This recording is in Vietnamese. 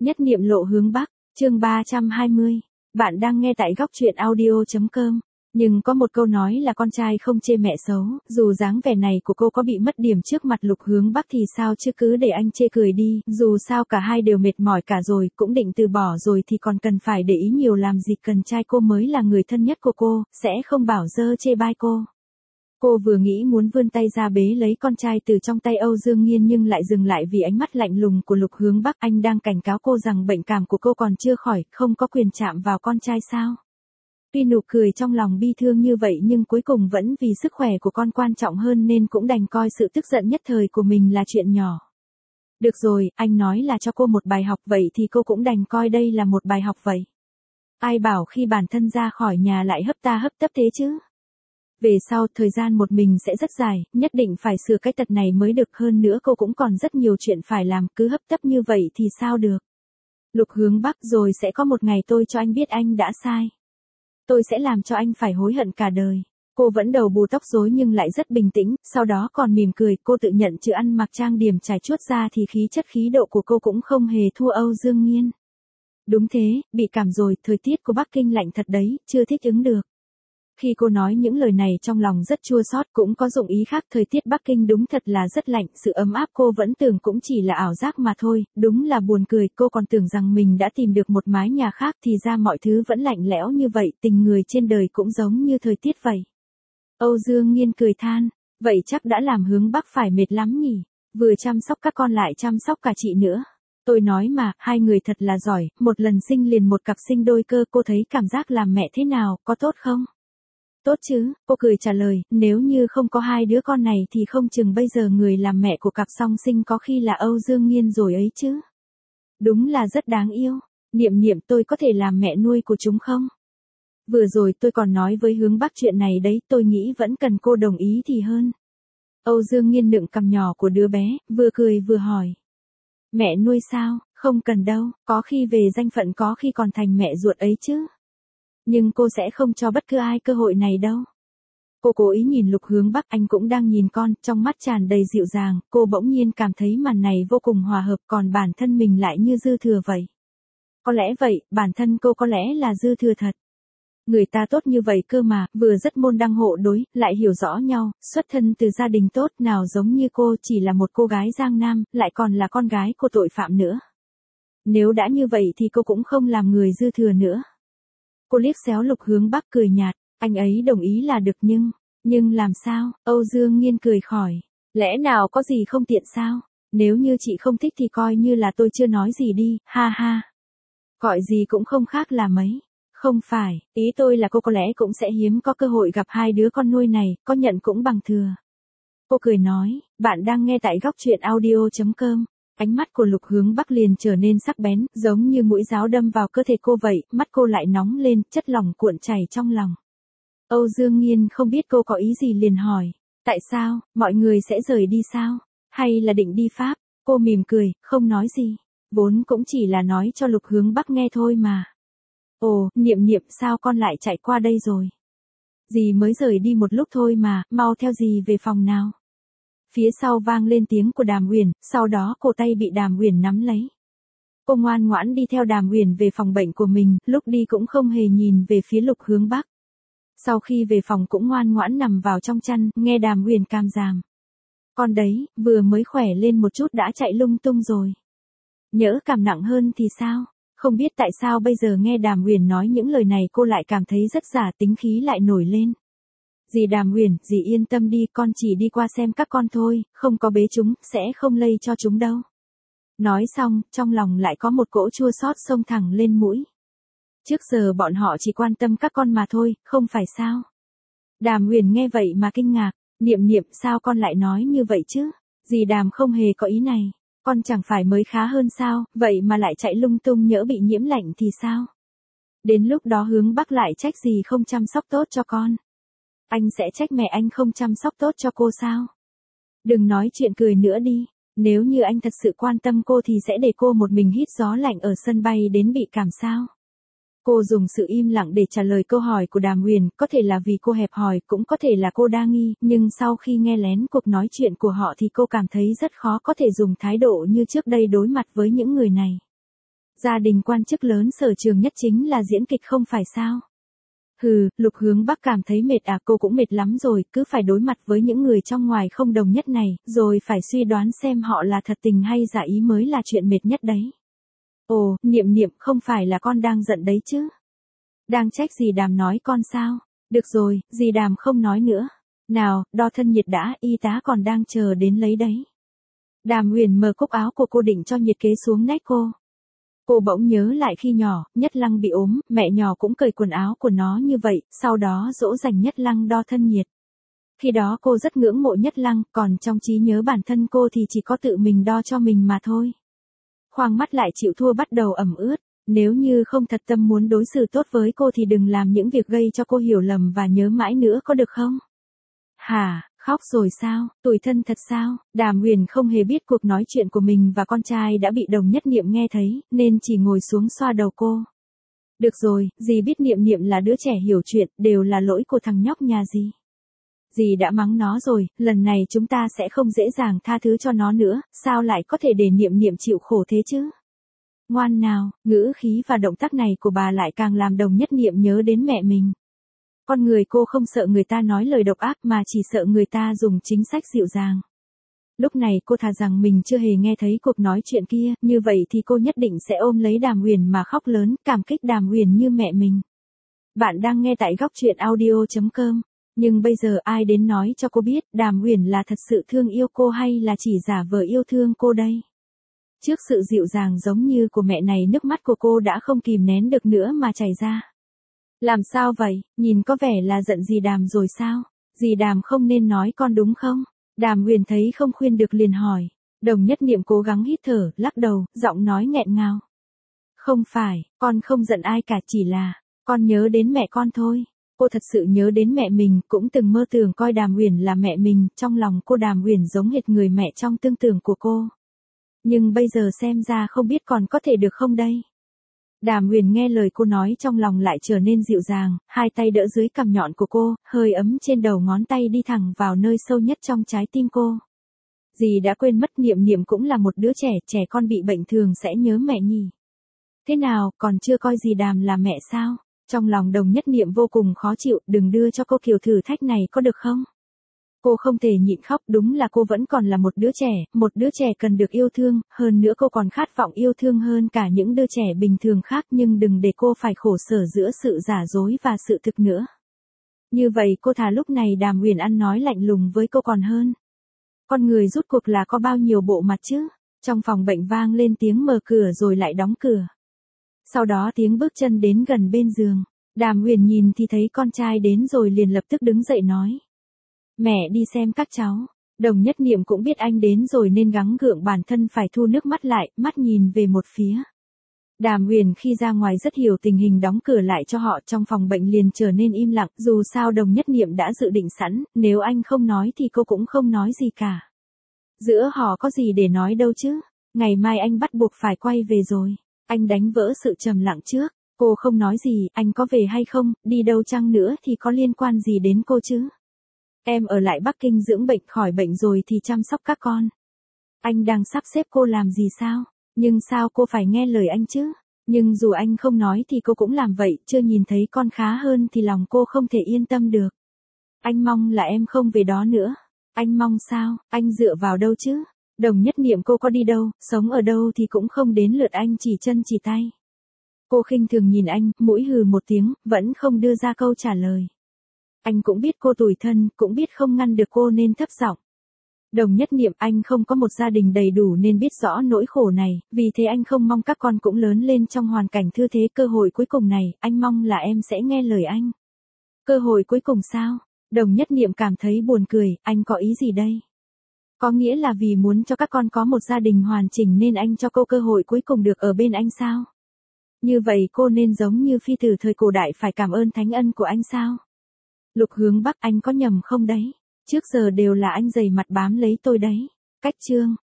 Nhất niệm lộ hướng Bắc, chương 320. Bạn đang nghe tại góc truyện audio.com. Nhưng có một câu nói là con trai không chê mẹ xấu, dù dáng vẻ này của cô có bị mất điểm trước mặt Lục Hướng Bắc thì sao chứ, cứ để anh chê cười đi, dù sao cả hai đều mệt mỏi cả rồi, cũng định từ bỏ rồi thì còn cần phải để ý nhiều làm gì, cần trai cô mới là người thân nhất của cô, sẽ không bảo dơ chê bai cô. Cô vừa nghĩ muốn vươn tay ra bế lấy con trai từ trong tay Âu Dương Nghiên nhưng lại dừng lại vì ánh mắt lạnh lùng của Lục Hướng Bắc. Anh đang cảnh cáo cô rằng bệnh cảm của cô còn chưa khỏi, không có quyền chạm vào con trai sao? Tuy nụ cười trong lòng bi thương như vậy nhưng cuối cùng vẫn vì sức khỏe của con quan trọng hơn nên cũng đành coi sự tức giận nhất thời của mình là chuyện nhỏ. Được rồi, anh nói là cho cô một bài học, vậy thì cô cũng đành coi đây là một bài học vậy. Ai bảo khi bản thân ra khỏi nhà lại hấp ta hấp tấp thế chứ? Về sau, thời gian một mình sẽ rất dài, nhất định phải sửa cái tật này mới được, hơn nữa cô cũng còn rất nhiều chuyện phải làm, cứ hấp tấp như vậy thì sao được. Lục Hướng Bắc, rồi sẽ có một ngày tôi cho anh biết anh đã sai. Tôi sẽ làm cho anh phải hối hận cả đời. Cô vẫn đầu bù tóc rối nhưng lại rất bình tĩnh, sau đó còn mỉm cười, cô tự nhận chữ ăn mặc trang điểm trải chuốt ra thì khí chất khí độ của cô cũng không hề thua Âu Dương Nghiên. Đúng thế, bị cảm rồi, thời tiết của Bắc Kinh lạnh thật đấy, chưa thích ứng được. Khi cô nói những lời này trong lòng rất chua xót, cũng có dụng ý khác, thời tiết Bắc Kinh đúng thật là rất lạnh, sự ấm áp cô vẫn tưởng cũng chỉ là ảo giác mà thôi, đúng là buồn cười, cô còn tưởng rằng mình đã tìm được một mái nhà khác thì ra mọi thứ vẫn lạnh lẽo như vậy, tình người trên đời cũng giống như thời tiết vậy. Âu Dương Nghiên cười than, vậy chắc đã làm Hướng Bắc phải mệt lắm nhỉ, vừa chăm sóc các con lại chăm sóc cả chị nữa. Tôi nói mà, hai người thật là giỏi, một lần sinh liền một cặp sinh đôi cơ, cô thấy cảm giác làm mẹ thế nào, có tốt không? Tốt chứ, cô cười trả lời, nếu như không có hai đứa con này thì không chừng bây giờ người làm mẹ của cặp song sinh có khi là Âu Dương Nghiên rồi ấy chứ. Đúng là rất đáng yêu, Niệm Niệm, tôi có thể làm mẹ nuôi của chúng không? Vừa rồi tôi còn nói với Hướng Bắc chuyện này đấy, tôi nghĩ vẫn cần cô đồng ý thì hơn. Âu Dương Nghiên nựng cằm nhỏ của đứa bé, vừa cười vừa hỏi. Mẹ nuôi sao, không cần đâu, có khi về danh phận có khi còn thành mẹ ruột ấy chứ. Nhưng cô sẽ không cho bất cứ ai cơ hội này đâu. Cô cố ý nhìn Lục Hướng Bắc, anh cũng đang nhìn con, trong mắt tràn đầy dịu dàng, cô bỗng nhiên cảm thấy màn này vô cùng hòa hợp, còn bản thân mình lại như dư thừa vậy. Có lẽ vậy, bản thân cô có lẽ là dư thừa thật. Người ta tốt như vậy cơ mà, vừa rất môn đăng hộ đối, lại hiểu rõ nhau, xuất thân từ gia đình tốt, nào giống như cô chỉ là một cô gái Giang Nam, lại còn là con gái của tội phạm nữa. Nếu đã như vậy thì cô cũng không làm người dư thừa nữa. Cô liếc xéo Lục Hướng Bắc cười nhạt, anh ấy đồng ý là được nhưng làm sao? Âu Dương Nghiên cười khỏi, lẽ nào có gì không tiện sao? Nếu như chị không thích thì coi như là tôi chưa nói gì đi, ha ha. Gọi gì cũng không khác là mấy. Không phải, ý tôi là cô có lẽ cũng sẽ hiếm có cơ hội gặp hai đứa con nuôi này, có nhận cũng bằng thừa. Cô cười nói, bạn đang nghe tại góc truyện audio.com. Ánh mắt của Lục Hướng Bắc liền trở nên sắc bén, giống như mũi giáo đâm vào cơ thể cô vậy, mắt cô lại nóng lên, chất lỏng cuộn chảy trong lòng. Âu Dương Nghiên không biết cô có ý gì liền hỏi, tại sao, mọi người sẽ rời đi sao? Hay là định đi Pháp? Cô mỉm cười, không nói gì, vốn cũng chỉ là nói cho Lục Hướng Bắc nghe thôi mà. Ồ, Niệm Niệm, sao con lại chạy qua đây rồi? Dì mới rời đi một lúc thôi mà, mau theo dì về phòng nào. Phía sau vang lên tiếng của Đàm Uyển, sau đó cổ tay bị Đàm Uyển nắm lấy. Cô ngoan ngoãn đi theo Đàm Uyển về phòng bệnh của mình, lúc đi cũng không hề nhìn về phía Lục Hướng Bắc. Sau khi về phòng cũng ngoan ngoãn nằm vào trong chăn, nghe Đàm Uyển cam giảm. Con đấy, vừa mới khỏe lên một chút đã chạy lung tung rồi. Nhỡ cảm nặng hơn thì sao? Không biết tại sao bây giờ nghe Đàm Uyển nói những lời này cô lại cảm thấy rất giả, tính khí lại nổi lên. Dì Đàm Uyển, dì yên tâm đi, con chỉ đi qua xem các con thôi, không có bế chúng, sẽ không lây cho chúng đâu. Nói xong, trong lòng lại có một cỗ chua xót xông thẳng lên mũi. Trước giờ bọn họ chỉ quan tâm các con mà thôi, không phải sao? Đàm Uyển nghe vậy mà kinh ngạc, Niệm Niệm, sao con lại nói như vậy chứ? Dì Đàm không hề có ý này, con chẳng phải mới khá hơn sao, vậy mà lại chạy lung tung, nhỡ bị nhiễm lạnh thì sao? Đến lúc đó Hướng Bắc lại trách dì không chăm sóc tốt cho con. Anh sẽ trách mẹ anh không chăm sóc tốt cho cô sao? Đừng nói chuyện cười nữa đi, nếu như anh thật sự quan tâm cô thì sẽ để cô một mình hít gió lạnh ở sân bay đến bị cảm sao? Cô dùng sự im lặng để trả lời câu hỏi của Đàm Uyển, có thể là vì cô hẹp hòi, cũng có thể là cô đa nghi, nhưng sau khi nghe lén cuộc nói chuyện của họ thì cô cảm thấy rất khó có thể dùng thái độ như trước đây đối mặt với những người này. Gia đình quan chức lớn sở trường nhất chính là diễn kịch không phải sao? Hừ, Lục Hướng Bắc cảm thấy mệt à, cô cũng mệt lắm rồi, cứ phải đối mặt với những người trong ngoài không đồng nhất này, rồi phải suy đoán xem họ là thật tình hay giả ý mới là chuyện mệt nhất đấy. Ồ, Niệm Niệm, không phải là con đang giận đấy chứ? Đang trách dì Đàm nói con sao? Được rồi, dì Đàm không nói nữa. Nào, đo thân nhiệt đã, y tá còn đang chờ đến lấy đấy. Đàm Huyền mở cúc áo của cô định cho nhiệt kế xuống nách cô. Cô bỗng nhớ lại khi nhỏ, Nhất Lăng bị ốm, mẹ nhỏ cũng cởi quần áo của nó như vậy, sau đó dỗ dành Nhất Lăng đo thân nhiệt. Khi đó cô rất ngưỡng mộ Nhất Lăng, còn trong trí nhớ bản thân cô thì chỉ có tự mình đo cho mình mà thôi. Khoang mắt lại chịu thua bắt đầu ẩm ướt, nếu như không thật tâm muốn đối xử tốt với cô thì đừng làm những việc gây cho cô hiểu lầm và nhớ mãi nữa có được không? Hả? Khóc rồi sao? Tủi thân thật sao? Đàm Huyền không hề biết cuộc nói chuyện của mình và con trai đã bị Đồng Nhất Niệm nghe thấy, nên chỉ ngồi xuống xoa đầu cô. Được rồi, dì biết Niệm Niệm là đứa trẻ hiểu chuyện, đều là lỗi của thằng nhóc nhà dì. Dì đã mắng nó rồi, lần này chúng ta sẽ không dễ dàng tha thứ cho nó nữa, sao lại có thể để Niệm Niệm chịu khổ thế chứ? Ngoan nào, ngữ khí và động tác này của bà lại càng làm Đồng Nhất Niệm nhớ đến mẹ mình. Con người cô không sợ người ta nói lời độc ác mà chỉ sợ người ta dùng chính sách dịu dàng. Lúc này cô thà rằng mình chưa hề nghe thấy cuộc nói chuyện kia, như vậy thì cô nhất định sẽ ôm lấy Đàm Huyền mà khóc lớn, cảm kích Đàm Huyền như mẹ mình. Bạn đang nghe tại góc truyện audio.com. Nhưng bây giờ ai đến nói cho cô biết Đàm Huyền là thật sự thương yêu cô hay là chỉ giả vờ yêu thương cô đây? Trước sự dịu dàng giống như của mẹ này, nước mắt của cô đã không kìm nén được nữa mà chảy ra. Làm sao vậy, nhìn có vẻ là giận dì Đàm rồi sao? Dì Đàm không nên nói con đúng không? Đàm Huyền thấy không khuyên được liền hỏi. Đồng Nhất Niệm cố gắng hít thở, lắc đầu, giọng nói nghẹn ngào. Không phải, con không giận ai cả, chỉ là con nhớ đến mẹ con thôi. Cô thật sự nhớ đến mẹ mình, cũng từng mơ tưởng coi Đàm Huyền là mẹ mình, trong lòng cô Đàm Huyền giống hệt người mẹ trong tương tưởng của cô. Nhưng bây giờ xem ra không biết còn có thể được không đây? Đàm Huyền nghe lời cô nói trong lòng lại trở nên dịu dàng, hai tay đỡ dưới cằm nhọn của cô, hơi ấm trên đầu ngón tay đi thẳng vào nơi sâu nhất trong trái tim cô. Dì đã quên mất Niệm Niệm cũng là một đứa trẻ, trẻ con bị bệnh thường sẽ nhớ mẹ nhỉ. Thế nào, còn chưa coi dì Đàm là mẹ sao? Trong lòng Đồng Nhất Niệm vô cùng khó chịu, đừng đưa cho cô kiểu thử thách này có được không? Cô không thể nhịn khóc, đúng là cô vẫn còn là một đứa trẻ cần được yêu thương, hơn nữa cô còn khát vọng yêu thương hơn cả những đứa trẻ bình thường khác, nhưng đừng để cô phải khổ sở giữa sự giả dối và sự thực nữa. Như vậy cô thà lúc này Đàm Huyền ăn nói lạnh lùng với cô còn hơn. Con người rút cuộc là có bao nhiêu bộ mặt chứ? Trong phòng bệnh vang lên tiếng mở cửa rồi lại đóng cửa. Sau đó tiếng bước chân đến gần bên giường. Đàm Huyền nhìn thì thấy con trai đến rồi liền lập tức đứng dậy nói. Mẹ đi xem các cháu. Đồng Nhất Niệm cũng biết anh đến rồi nên gắng gượng bản thân phải thu nước mắt lại, mắt nhìn về một phía. Đàm Huyền khi ra ngoài rất hiểu tình hình, đóng cửa lại cho họ, trong phòng bệnh liền trở nên im lặng, dù sao Đồng Nhất Niệm đã dự định sẵn, nếu anh không nói thì cô cũng không nói gì cả. Giữa họ có gì để nói đâu chứ, ngày mai anh bắt buộc phải quay về rồi. Anh đánh vỡ sự trầm lặng trước, cô không nói gì, anh có về hay không, đi đâu chăng nữa thì có liên quan gì đến cô chứ? Em ở lại Bắc Kinh dưỡng bệnh, khỏi bệnh rồi thì chăm sóc các con. Anh đang sắp xếp cô làm gì sao? Nhưng sao cô phải nghe lời anh chứ? Nhưng dù anh không nói thì cô cũng làm vậy, chưa nhìn thấy con khá hơn thì lòng cô không thể yên tâm được. Anh mong là em không về đó nữa. Anh mong sao? Anh dựa vào đâu chứ? Đồng Nhất Niệm cô có đi đâu, sống ở đâu thì cũng không đến lượt anh chỉ chân chỉ tay. Cô khinh thường nhìn anh, mũi hừ một tiếng, vẫn không đưa ra câu trả lời. Anh cũng biết cô tủi thân, cũng biết không ngăn được cô nên thấp giọng. Đồng Nhất Niệm, anh không có một gia đình đầy đủ nên biết rõ nỗi khổ này, vì thế anh không mong các con cũng lớn lên trong hoàn cảnh thư thế. Cơ hội cuối cùng này, anh mong là em sẽ nghe lời anh. Cơ hội cuối cùng sao? Đồng Nhất Niệm cảm thấy buồn cười, anh có ý gì đây? Có nghĩa là vì muốn cho các con có một gia đình hoàn chỉnh nên anh cho cô cơ hội cuối cùng được ở bên anh sao? Như vậy cô nên giống như phi tử thời cổ đại phải cảm ơn thánh ân của anh sao? Lục Hướng Bắc, anh có nhầm không đấy? Trước giờ đều là anh dày mặt bám lấy tôi đấy. Cách chương